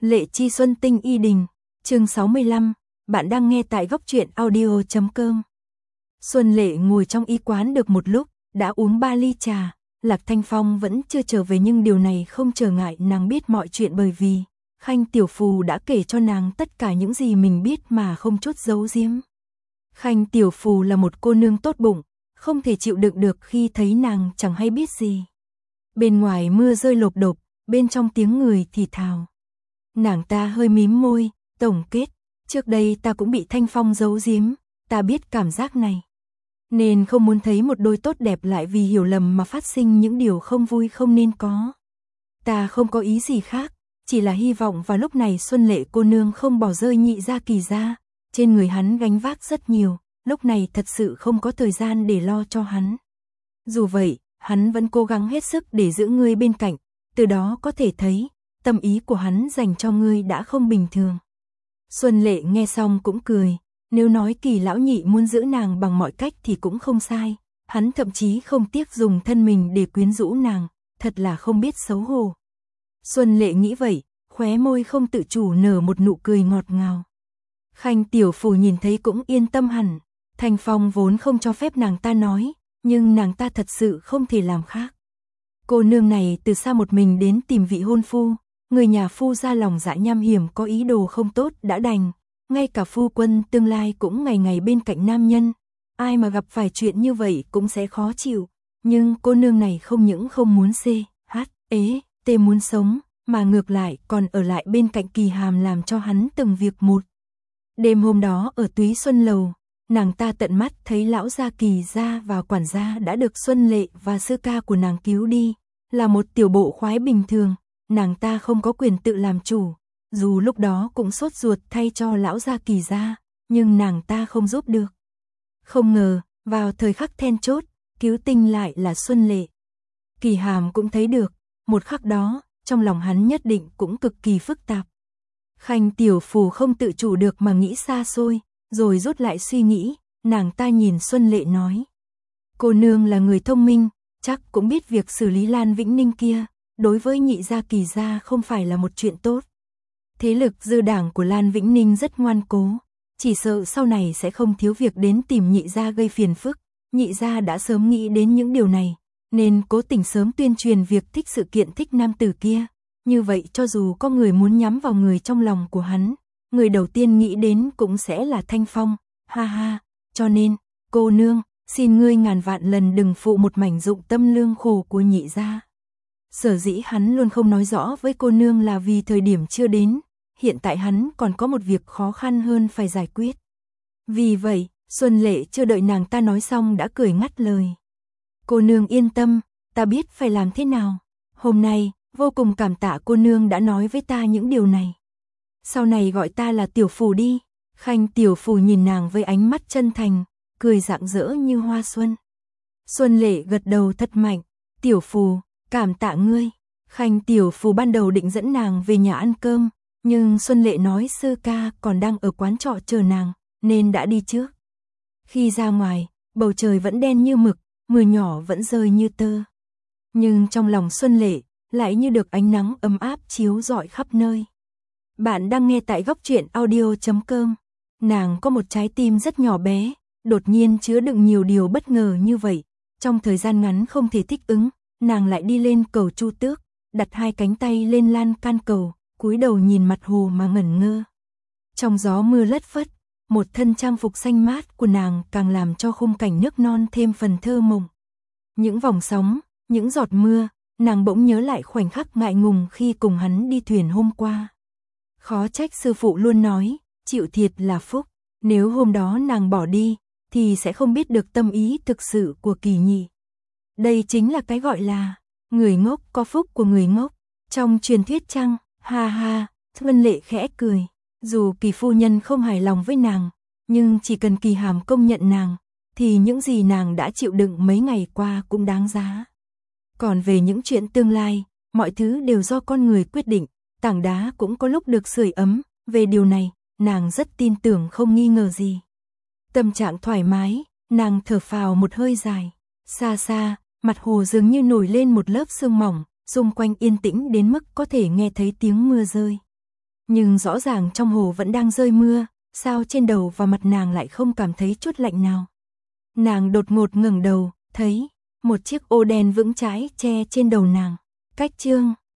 Lệ Chi Xuân Tinh Y Đình, chương 65, bạn đang nghe tại góc truyện audio.com. Xuân Lệ ngồi trong y quán được một lúc, đã uống 3 ly trà, Lạc Thanh Phong vẫn chưa trở về nhưng điều này không trở ngại nàng biết mọi chuyện bởi vì Khanh Tiểu Phù đã kể cho nàng tất cả những gì mình biết mà không chút giấu giếm. Khanh Tiểu Phù là một cô nương tốt bụng, không thể chịu đựng được khi thấy nàng chẳng hay biết gì. Bên ngoài mưa rơi lộp độp, bên trong tiếng người thì thào. Nàng ta hơi mím môi, tổng kết, trước đây ta cũng bị Thanh Phong giấu giếm, ta biết cảm giác này. Nên không muốn thấy một đôi tốt đẹp lại vì hiểu lầm mà phát sinh những điều không vui không nên có. Ta không có ý gì khác, chỉ là hy vọng vào lúc này Xuân Lệ cô nương không bỏ rơi Nhị Gia Kỳ ra, trên người hắn gánh vác rất nhiều, lúc này thật sự không có thời gian để lo cho hắn. Dù vậy, hắn vẫn cố gắng hết sức để giữ ngươi bên cạnh, từ đó có thể thấy, tâm ý của hắn dành cho ngươi đã không bình thường. Xuân Lệ nghe xong cũng cười, nếu nói Kỳ lão nhị muốn giữ nàng bằng mọi cách thì cũng không sai, hắn thậm chí không tiếc dùng thân mình để quyến rũ nàng, thật là không biết xấu hổ. Xuân Lệ nghĩ vậy, khóe môi không tự chủ nở một nụ cười ngọt ngào. Khanh Tiểu Phù nhìn thấy cũng yên tâm hẳn, Thanh Phong vốn không cho phép nàng ta nói, nhưng nàng ta thật sự không thể làm khác. Cô nương này từ xa một mình đến tìm vị hôn phu, người nhà phu ra lòng dạ nham hiểm có ý đồ không tốt đã đành, ngay cả phu quân tương lai cũng ngày ngày bên cạnh nam nhân, ai mà gặp phải chuyện như vậy cũng sẽ khó chịu, nhưng cô nương này không những không muốn muốn sống, mà ngược lại còn ở lại bên cạnh Kỳ Hàm làm cho hắn từng việc một. Đêm hôm đó ở Túy Xuân Lầu, nàng ta tận mắt thấy lão gia Kỳ gia và quản gia đã được Xuân Lệ và sư ca của nàng cứu đi, là một tiểu bộ khoái bình thường, nàng ta không có quyền tự làm chủ, dù lúc đó cũng sốt ruột thay cho lão gia Kỳ gia, nhưng nàng ta không giúp được. Không ngờ, vào thời khắc then chốt, cứu tinh lại là Xuân Lệ. Kỳ Hàm cũng thấy được, một khắc đó, trong lòng hắn nhất định cũng cực kỳ phức tạp. Khanh Tiểu Phù không tự chủ được mà nghĩ xa xôi, rồi rút lại suy nghĩ, nàng ta nhìn Xuân Lệ nói. Cô nương là người thông minh, chắc cũng biết việc xử lý Lan Vĩnh Ninh kia, đối với Nhị Gia Kỳ gia không phải là một chuyện tốt. Thế lực dư đảng của Lan Vĩnh Ninh rất ngoan cố, chỉ sợ sau này sẽ không thiếu việc đến tìm Nhị Gia gây phiền phức, Nhị Gia đã sớm nghĩ đến những điều này, nên cố tình sớm tuyên truyền việc thích sự kiện thích nam tử kia. Như vậy cho dù có người muốn nhắm vào người trong lòng của hắn, người đầu tiên nghĩ đến cũng sẽ là Thanh Phong, ha ha, cho nên, cô nương, xin ngươi ngàn vạn lần đừng phụ một mảnh dụng tâm lương khổ của Nhị Gia. Sở dĩ hắn luôn không nói rõ với cô nương là vì thời điểm chưa đến, hiện tại hắn còn có một việc khó khăn hơn phải giải quyết. Vì vậy, Xuân Lệ chưa đợi nàng ta nói xong đã cười ngắt lời. Cô nương yên tâm, ta biết phải làm thế nào. Hôm nay, vô cùng cảm tạ cô nương đã nói với ta những điều này. Sau này gọi ta là Tiểu Phù đi. Khanh Tiểu Phù nhìn nàng với ánh mắt chân thành, cười rạng rỡ như hoa xuân. Xuân Lệ gật đầu thật mạnh. Tiểu Phù, cảm tạ ngươi. Khanh Tiểu Phù ban đầu định dẫn nàng về nhà ăn cơm, nhưng Xuân Lệ nói sư ca còn đang ở quán trọ chờ nàng, nên đã đi trước. Khi ra ngoài, bầu trời vẫn đen như mực, mưa nhỏ vẫn rơi như tơ. Nhưng trong lòng Xuân Lệ lại như được ánh nắng ấm áp chiếu rọi khắp nơi. Bạn đang nghe tại góc truyện audio.com. Nàng có một trái tim rất nhỏ bé, đột nhiên chứa đựng nhiều điều bất ngờ như vậy. Trong thời gian ngắn không thể thích ứng, nàng lại đi lên cầu Chu Tước, đặt hai cánh tay lên lan can cầu, cúi đầu nhìn mặt hồ mà ngẩn ngơ. Trong gió mưa lất phất, một thân trang phục xanh mát của nàng càng làm cho khung cảnh nước non thêm phần thơ mộng. Những vòng sóng, những giọt mưa, nàng bỗng nhớ lại khoảnh khắc ngại ngùng khi cùng hắn đi thuyền hôm qua. Khó trách sư phụ luôn nói, chịu thiệt là phúc, nếu hôm đó nàng bỏ đi, thì sẽ không biết được tâm ý thực sự của Kỳ nhị. Đây chính là cái gọi là, người ngốc có phúc của người ngốc, trong truyền thuyết chăng, ha ha, Xuân Lệ khẽ cười, dù Kỳ phu nhân không hài lòng với nàng, nhưng chỉ cần Kỳ Hàm công nhận nàng, thì những gì nàng đã chịu đựng mấy ngày qua cũng đáng giá. Còn về những chuyện tương lai, mọi thứ đều do con người quyết định, tảng đá cũng có lúc được sưởi ấm, về điều này, nàng rất tin tưởng không nghi ngờ gì. Tâm trạng thoải mái, nàng thở phào một hơi dài, xa xa, mặt hồ dường như nổi lên một lớp sương mỏng, xung quanh yên tĩnh đến mức có thể nghe thấy tiếng mưa rơi. Nhưng rõ ràng trong hồ vẫn đang rơi mưa, sao trên đầu và mặt nàng lại không cảm thấy chút lạnh nào. Nàng đột ngột ngẩng đầu, thấy một chiếc ô đen vững chãi che trên đầu nàng. Cách chương